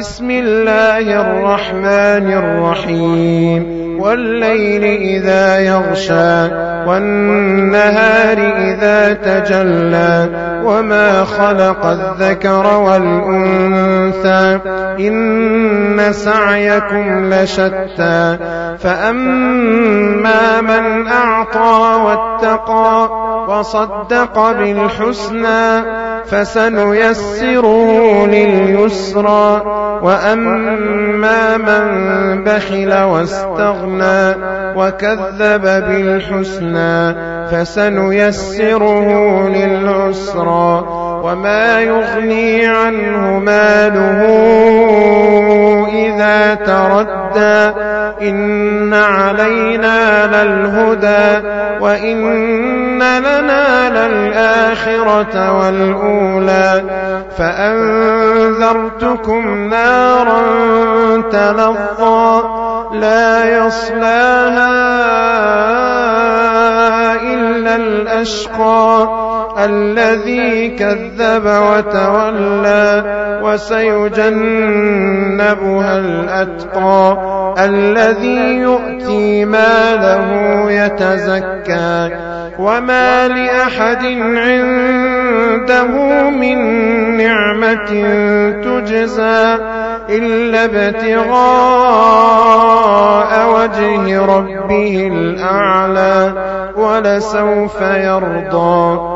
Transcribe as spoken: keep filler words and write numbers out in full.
بسم الله الرحمن الرحيم والليل إذا يغشى والنهار إذا تجلى وما خلق الذكر والأنثى إن سعيكم لشتى فأما من أعطى واتقى وصدق بالحسنى فسنيسره لليسرى وأما من بخل واستغنى وكذب بالحسنى فسنيسره للعسرى وما يغني عنه ماله إذا تردى إن علينا للهدى وإن لنا للآخرة والأولى فأنذرتكم نارا تلظى لا يصلاها إلا الأشقى الذي كذب وتولى وسيجنبها الأتقى الذي يؤتي ماله يتزكى وما لأحد عنده من نعمة تجزى إلا ابتغاء وجه ربه الأعلى ولسوف يرضى.